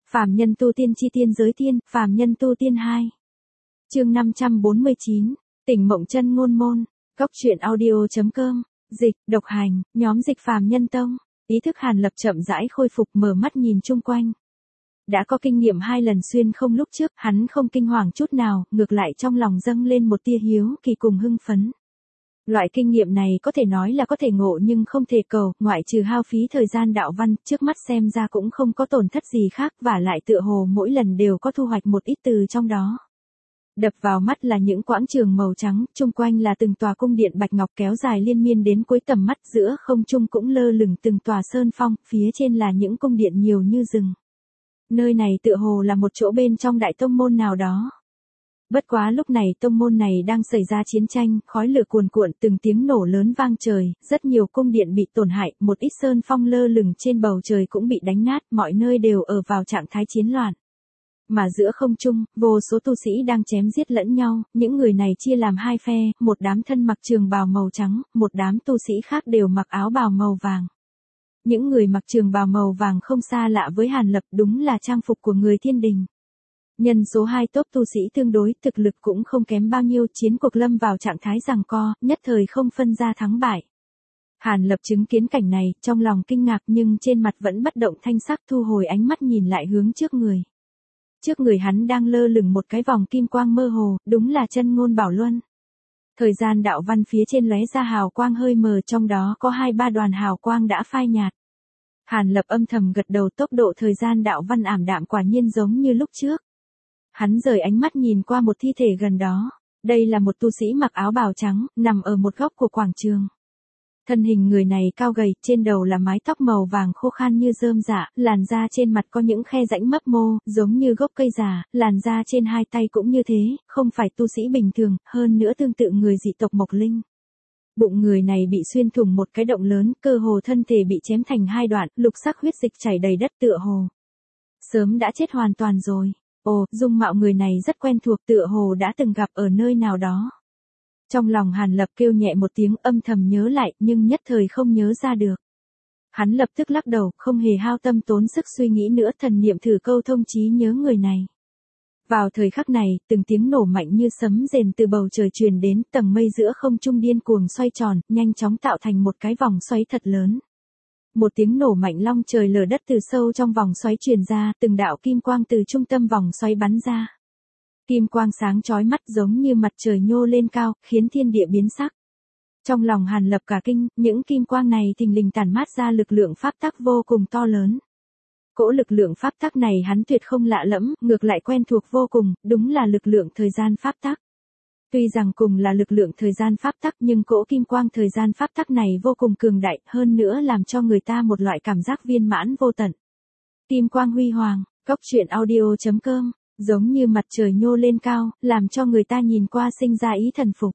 Phàm nhân tu tiên chi tiên giới tiên, phàm nhân tu tiên 2. Chương 549, Tỉnh Mộng Chân Ngôn Môn, Góc truyện audio.com, dịch, độc hành, nhóm dịch phàm nhân tông. Ý thức Hàn Lập chậm rãi khôi phục, mở mắt nhìn chung quanh. Đã có kinh nghiệm 2 lần xuyên không lúc trước, hắn không kinh hoàng chút nào, ngược lại trong lòng dâng lên một tia hiếu kỳ cùng hưng phấn. Loại kinh nghiệm này có thể nói là có thể ngộ nhưng không thể cầu, ngoại trừ hao phí thời gian đạo văn, trước mắt xem ra cũng không có tổn thất gì khác, và lại tựa hồ mỗi lần đều có thu hoạch một ít từ trong đó. Đập vào mắt là những quãng trường màu trắng, chung quanh là từng tòa cung điện bạch ngọc kéo dài liên miên đến cuối tầm mắt, giữa không trung cũng lơ lửng từng tòa sơn phong, phía trên là những cung điện nhiều như rừng. Nơi này tựa hồ là một chỗ bên trong đại tông môn nào đó. Bất quá lúc này tông môn này đang xảy ra chiến tranh, khói lửa cuồn cuộn, từng tiếng nổ lớn vang trời, rất nhiều cung điện bị tổn hại, một ít sơn phong lơ lửng trên bầu trời cũng bị đánh nát, mọi nơi đều ở vào trạng thái chiến loạn. Mà giữa không trung, vô số tu sĩ đang chém giết lẫn nhau, những người này chia làm 2 phe, một đám thân mặc trường bào màu trắng, một đám tu sĩ khác đều mặc áo bào màu vàng. Những người mặc trường bào màu vàng không xa lạ với Hàn Lập, đúng là trang phục của người thiên đình. Nhân số 2 tốp tu sĩ tương đối, thực lực cũng không kém bao nhiêu, chiến cuộc lâm vào trạng thái giằng co, nhất thời không phân ra thắng bại. Hàn Lập chứng kiến cảnh này, trong lòng kinh ngạc nhưng trên mặt vẫn bất động thanh sắc, thu hồi ánh mắt nhìn lại hướng trước người. Trước người hắn đang lơ lửng một cái vòng kim quang mơ hồ, đúng là chân ngôn bảo luân. Thời gian đạo văn phía trên lóe ra hào quang hơi mờ, trong đó có 2-3 đoàn hào quang đã phai nhạt. Hàn Lập âm thầm gật đầu, tốc độ thời gian đạo văn ảm đạm quả nhiên giống như lúc trước. Hắn rời ánh mắt nhìn qua một thi thể gần đó. Đây là một tu sĩ mặc áo bào trắng, nằm ở một góc của quảng trường. Thân hình người này cao gầy, trên đầu là mái tóc màu vàng khô khan như rơm rạ, làn da trên mặt có những khe rãnh mấp mô, giống như gốc cây già, làn da trên 2 tay cũng như thế, không phải tu sĩ bình thường, hơn nữa tương tự người dị tộc Mộc Linh. Bụng người này bị xuyên thủng một cái động lớn, cơ hồ thân thể bị chém thành 2 đoạn, lục sắc huyết dịch chảy đầy đất, tựa hồ sớm đã chết hoàn toàn rồi. Ồ, dung mạo người này rất quen thuộc, tựa hồ đã từng gặp ở nơi nào đó. Trong lòng Hàn Lập kêu nhẹ một tiếng, âm thầm nhớ lại, nhưng nhất thời không nhớ ra được. Hắn lập tức lắc đầu, không hề hao tâm tốn sức suy nghĩ nữa, thần niệm thử câu thông trí nhớ người này. Vào thời khắc này, từng tiếng nổ mạnh như sấm rền từ bầu trời truyền đến, tầng mây giữa không trung điên cuồng xoay tròn, nhanh chóng tạo thành một cái vòng xoáy thật lớn. Một tiếng nổ mạnh long trời lở đất từ sâu trong vòng xoáy truyền ra, từng đạo kim quang từ trung tâm vòng xoáy bắn ra. Kim quang sáng chói mắt giống như mặt trời nhô lên cao, khiến thiên địa biến sắc. Trong lòng Hàn Lập cả kinh, những kim quang này thình lình tản mát ra lực lượng pháp tắc vô cùng to lớn. Cỗ lực lượng pháp tắc này hắn tuyệt không lạ lẫm, ngược lại quen thuộc vô cùng, đúng là lực lượng thời gian pháp tắc. Tuy rằng cùng là lực lượng thời gian pháp tắc nhưng cỗ kim quang thời gian pháp tắc này vô cùng cường đại, hơn nữa làm cho người ta một loại cảm giác viên mãn vô tận. Kim quang huy hoàng, Góc truyện audio.com, giống như mặt trời nhô lên cao, làm cho người ta nhìn qua sinh ra ý thần phục.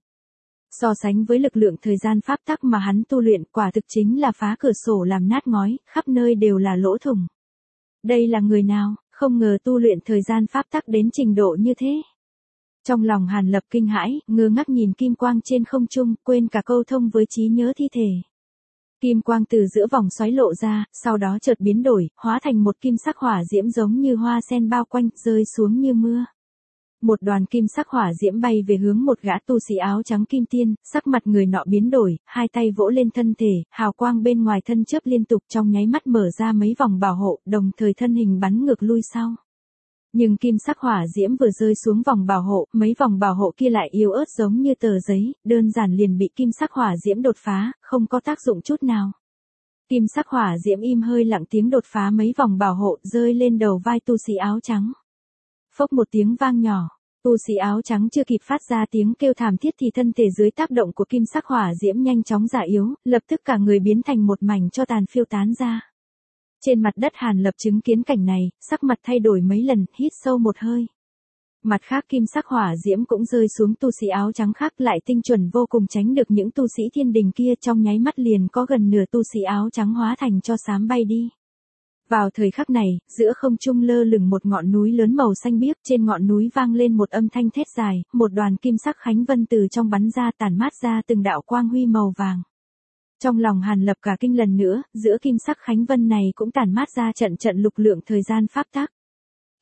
So sánh với lực lượng thời gian pháp tắc mà hắn tu luyện, quả thực chính là phá cửa sổ làm nát ngói, khắp nơi đều là lỗ thủng. Đây là người nào, không ngờ tu luyện thời gian pháp tắc đến trình độ như thế. Trong lòng Hàn Lập kinh hãi, ngơ ngác nhìn kim quang trên không trung, quên cả câu thông với trí nhớ thi thể. Kim quang từ giữa vòng xoáy lộ ra, sau đó chợt biến đổi, hóa thành một kim sắc hỏa diễm giống như hoa sen bao quanh, rơi xuống như mưa. Một đoàn kim sắc hỏa diễm bay về hướng một gã tu sĩ áo trắng kim tiên, sắc mặt người nọ biến đổi, 2 tay vỗ lên thân thể, hào quang bên ngoài thân chớp liên tục, trong nháy mắt mở ra mấy vòng bảo hộ, đồng thời thân hình bắn ngược lui sau. Nhưng kim sắc hỏa diễm vừa rơi xuống vòng bảo hộ, mấy vòng bảo hộ kia lại yếu ớt giống như tờ giấy, đơn giản liền bị kim sắc hỏa diễm đột phá, không có tác dụng chút nào. Kim sắc hỏa diễm im hơi lặng tiếng đột phá mấy vòng bảo hộ, rơi lên đầu vai tu sĩ áo trắng. Phốc một tiếng vang nhỏ, tu sĩ áo trắng chưa kịp phát ra tiếng kêu thảm thiết thì thân thể dưới tác động của kim sắc hỏa diễm nhanh chóng già yếu, lập tức cả người biến thành một mảnh tro tàn phiêu tán ra. Trên mặt đất Hàn Lập chứng kiến cảnh này, sắc mặt thay đổi mấy lần, hít sâu một hơi. Mặt khác kim sắc hỏa diễm cũng rơi xuống tu sĩ áo trắng khác, lại tinh chuẩn vô cùng tránh được những tu sĩ thiên đình kia, trong nháy mắt liền có gần nửa tu sĩ áo trắng hóa thành tro xám bay đi. Vào thời khắc này, giữa không trung lơ lửng một ngọn núi lớn màu xanh biếc, trên ngọn núi vang lên một âm thanh thét dài, một đoàn kim sắc khánh vân từ trong bắn ra, tản mát ra từng đạo quang huy màu vàng. Trong lòng Hàn Lập cả kinh lần nữa, giữa kim sắc khánh vân này cũng tản mát ra trận trận lực lượng thời gian pháp tắc.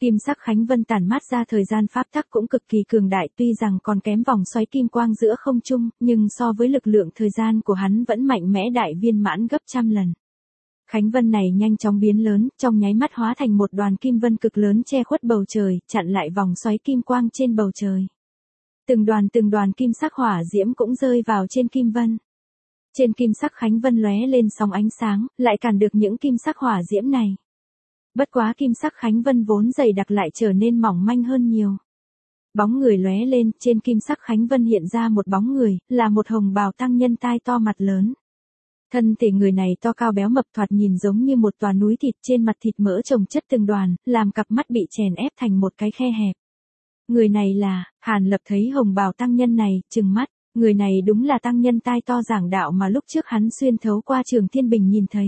Kim sắc Khánh Vân tản mát ra thời gian pháp tắc cũng cực kỳ cường đại, tuy rằng còn kém vòng xoáy kim quang giữa không trung, nhưng so với lực lượng thời gian của hắn vẫn mạnh mẽ đại viên mãn gấp trăm lần. Khánh Vân này nhanh chóng biến lớn, trong nháy mắt hóa thành một đoàn kim vân cực lớn che khuất bầu trời, chặn lại vòng xoáy kim quang trên bầu trời. Từng đoàn kim sắc hỏa diễm cũng rơi vào trên kim vân. Trên kim sắc Khánh Vân lóe lên sóng ánh sáng, lại cản được những kim sắc hỏa diễm này. Bất quá kim sắc Khánh Vân vốn dày đặc lại trở nên mỏng manh hơn nhiều. Bóng người lóe lên, trên kim sắc Khánh Vân hiện ra một bóng người, là một hồng bào tăng nhân tai to mặt lớn. Thân thể người này to cao béo mập, thoạt nhìn giống như một tòa núi thịt, trên mặt thịt mỡ chồng chất từng đoàn, làm cặp mắt bị chèn ép thành một cái khe hẹp. Người này là, Hàn Lập thấy hồng bào tăng nhân này, trừng mắt, người này đúng là tăng nhân tai to giảng đạo mà lúc trước hắn xuyên thấu qua Trường Thiên Bình nhìn thấy.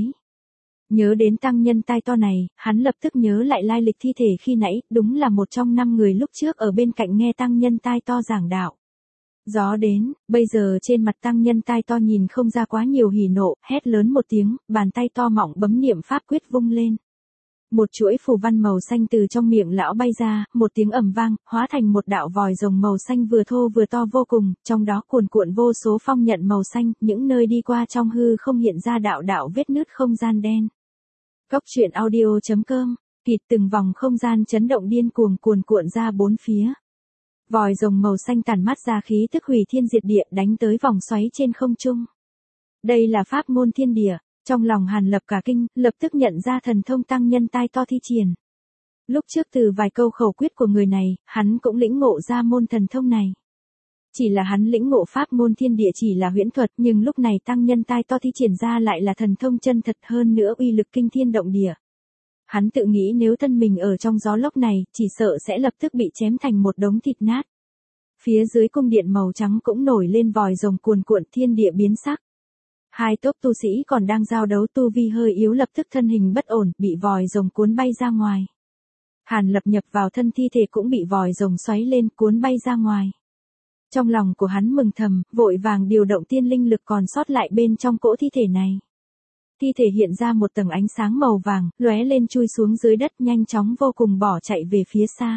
Nhớ đến tăng nhân tai to này, hắn lập tức nhớ lại lai lịch thi thể khi nãy, đúng là một trong 5 người lúc trước ở bên cạnh nghe tăng nhân tai to giảng đạo. Gió đến, bây giờ trên mặt tăng nhân tai to nhìn không ra quá nhiều hỉ nộ, hét lớn một tiếng, bàn tay to mọng bấm niệm pháp quyết vung lên. Một chuỗi phù văn màu xanh từ trong miệng lão bay ra, một tiếng ầm vang, hóa thành một đạo vòi rồng màu xanh vừa thô vừa to vô cùng, trong đó cuồn cuộn vô số phong nhận màu xanh, những nơi đi qua trong hư không hiện ra đạo đạo vết nứt không gian đen. Cốc truyện audio.com, kịt từng vòng không gian chấn động điên cuồng cuồn cuộn ra bốn phía. Vòi rồng màu xanh tản mát ra khí tức hủy thiên diệt địa đánh tới vòng xoáy trên không trung. Đây là pháp môn thiên địa, trong lòng Hàn Lập cả kinh, lập tức nhận ra thần thông tăng nhân tai to thi triển. Lúc trước từ vài câu khẩu quyết của người này, hắn cũng lĩnh ngộ ra môn thần thông này. Chỉ là hắn lĩnh ngộ pháp môn thiên địa chỉ là huyễn thuật, nhưng lúc này tăng nhân tai to thi triển ra lại là thần thông chân thật, hơn nữa uy lực kinh thiên động địa. Hắn tự nghĩ nếu thân mình ở trong gió lốc này, chỉ sợ sẽ lập tức bị chém thành một đống thịt nát. Phía dưới cung điện màu trắng cũng nổi lên vòi rồng cuồn cuộn, thiên địa biến sắc. Hai tốp tu sĩ còn đang giao đấu tu vi hơi yếu lập tức thân hình bất ổn, bị vòi rồng cuốn bay ra ngoài. Hàn Lập nhập vào thân thi thể cũng bị vòi rồng xoáy lên cuốn bay ra ngoài. Trong lòng của hắn mừng thầm, vội vàng điều động tiên linh lực còn sót lại bên trong cỗ thi thể này. Thi thể hiện ra một tầng ánh sáng màu vàng, lóe lên chui xuống dưới đất, nhanh chóng vô cùng bỏ chạy về phía xa.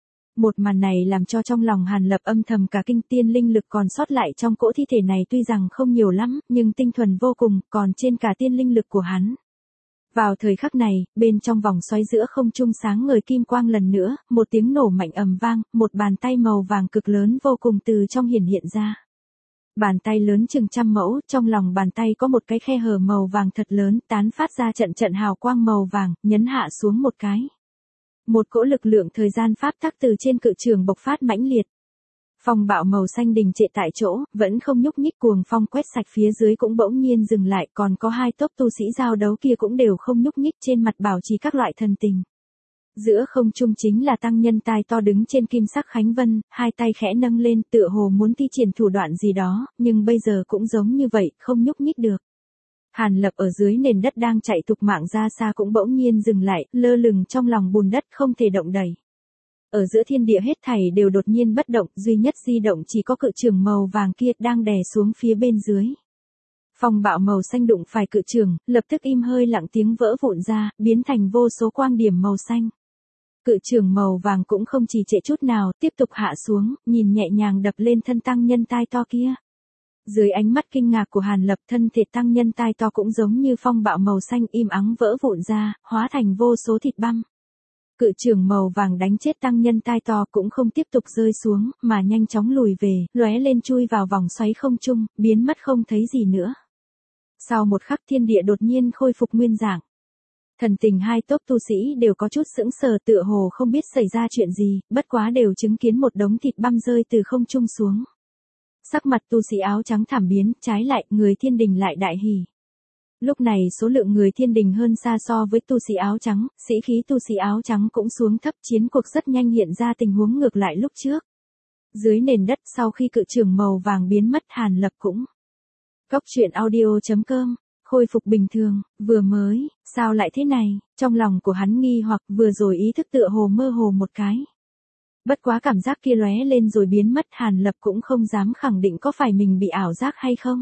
Một màn này làm cho trong lòng Hàn Lập âm thầm cả kinh, tiên linh lực còn sót lại trong cỗ thi thể này tuy rằng không nhiều lắm, nhưng tinh thuần vô cùng, còn trên cả tiên linh lực của hắn. Vào thời khắc này, bên trong vòng xoáy giữa không trung sáng ngời kim quang lần nữa, một tiếng nổ mạnh ầm vang, một bàn tay màu vàng cực lớn vô cùng từ trong hiển hiện ra. Bàn tay lớn chừng 100 mẫu, trong lòng bàn tay có một cái khe hở màu vàng thật lớn, tán phát ra trận trận hào quang màu vàng, nhấn hạ xuống một cái. Một cỗ lực lượng thời gian pháp tắc từ trên cự trường bộc phát mãnh liệt. Phong bạo màu xanh đình trệ tại chỗ, vẫn không nhúc nhích, cuồng phong quét sạch phía dưới cũng bỗng nhiên dừng lại, còn có hai tốp tu sĩ giao đấu kia cũng đều không nhúc nhích, trên mặt bảo trì các loại thần tình. Giữa không trung chính là tăng nhân tai to đứng trên kim sắc Khánh Vân, hai tay khẽ nâng lên tựa hồ muốn thi triển thủ đoạn gì đó, nhưng bây giờ cũng giống như vậy, không nhúc nhích được. Hàn Lập ở dưới nền đất đang chạy thục mạng ra xa cũng bỗng nhiên dừng lại, lơ lửng trong lòng bùn đất không thể động đậy. Ở giữa thiên địa hết thảy đều đột nhiên bất động, duy nhất di động chỉ có cự trường màu vàng kia đang đè xuống phía bên dưới. Phong bạo màu xanh đụng phải cự trường, lập tức im hơi lặng tiếng vỡ vụn ra, biến thành vô số quang điểm màu xanh. Cự trường màu vàng cũng không trì trệ chút nào, tiếp tục hạ xuống, nhìn nhẹ nhàng đập lên thân tăng nhân tai to kia. Dưới ánh mắt kinh ngạc của Hàn Lập, thân thể tăng nhân tai to cũng giống như phong bạo màu xanh im ắng vỡ vụn ra, hóa thành vô số thịt băm. Cự trường màu vàng đánh chết tăng nhân tai to cũng không tiếp tục rơi xuống, mà nhanh chóng lùi về, lóe lên chui vào vòng xoáy không trung, biến mất không thấy gì nữa. Sau một khắc thiên địa đột nhiên khôi phục nguyên dạng. Thần tình hai tốp tu sĩ đều có chút sững sờ, tựa hồ không biết xảy ra chuyện gì, bất quá đều chứng kiến một đống thịt băm rơi từ không trung xuống. Sắc mặt tu sĩ áo trắng thảm biến, trái lại, người thiên đình lại đại hỉ. Lúc này số lượng người thiên đình hơn xa so với tu sĩ áo trắng, sĩ khí tu sĩ áo trắng cũng xuống thấp, chiến cuộc rất nhanh hiện ra tình huống ngược lại lúc trước. Dưới nền đất sau khi cự trường màu vàng biến mất, Hàn Lập cũng. Cốc truyện audio.com, khôi phục bình thường, vừa mới, sao lại thế này, trong lòng của hắn nghi hoặc vừa rồi ý thức tựa hồ mơ hồ một cái. Bất quá cảm giác kia lóe lên rồi biến mất, Hàn Lập cũng không dám khẳng định có phải mình bị ảo giác hay không.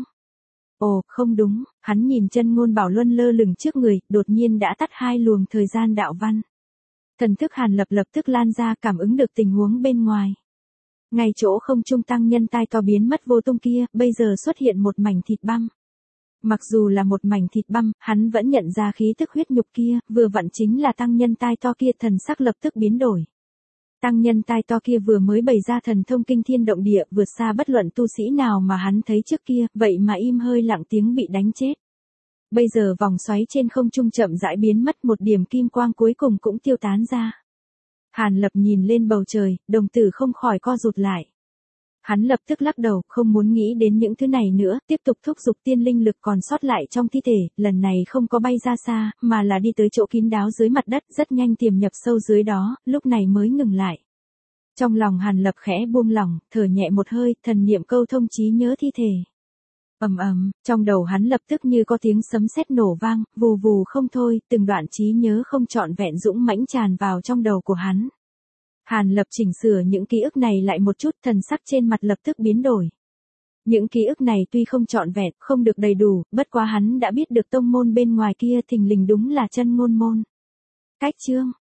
Ồ, không đúng, hắn nhìn chân ngôn bảo luân lơ lửng trước người, đột nhiên đã tắt hai luồng thời gian đạo văn. Thần thức Hàn Lập lập tức lan ra, cảm ứng được tình huống bên ngoài. Ngay chỗ không trung tăng nhân tai to biến mất vô tung kia, bây giờ xuất hiện một mảnh thịt băm. Mặc dù là một mảnh thịt băm, hắn vẫn nhận ra khí tức huyết nhục kia, vừa vặn chính là tăng nhân tai to kia, thần sắc lập tức biến đổi. Tăng nhân tai to kia vừa mới bày ra thần thông kinh thiên động địa, vượt xa bất luận tu sĩ nào mà hắn thấy trước kia, vậy mà im hơi lặng tiếng bị đánh chết. Bây giờ vòng xoáy trên không trung chậm rãi biến mất, một điểm kim quang cuối cùng cũng tiêu tán ra. Hàn Lập nhìn lên bầu trời, đồng tử không khỏi co rụt lại. Hắn lập tức lắc đầu, không muốn nghĩ đến những thứ này nữa, tiếp tục thúc giục tiên linh lực còn sót lại trong thi thể, lần này không có bay ra xa, mà là đi tới chỗ kín đáo dưới mặt đất, rất nhanh tiềm nhập sâu dưới đó, lúc này mới ngừng lại. Trong lòng Hàn Lập khẽ buông lỏng, thở nhẹ một hơi, thần niệm câu thông trí nhớ thi thể. Ầm ầm, trong đầu hắn lập tức như có tiếng sấm sét nổ vang, vù vù không thôi, từng đoạn trí nhớ không trọn vẹn dũng mãnh tràn vào trong đầu của hắn. Hàn Lập chỉnh sửa những ký ức này lại một chút, thần sắc trên mặt lập tức biến đổi. Những ký ức này tuy không trọn vẹn, không được đầy đủ, bất quá hắn đã biết được tông môn bên ngoài kia thình lình đúng là chân ngôn môn. Cách chương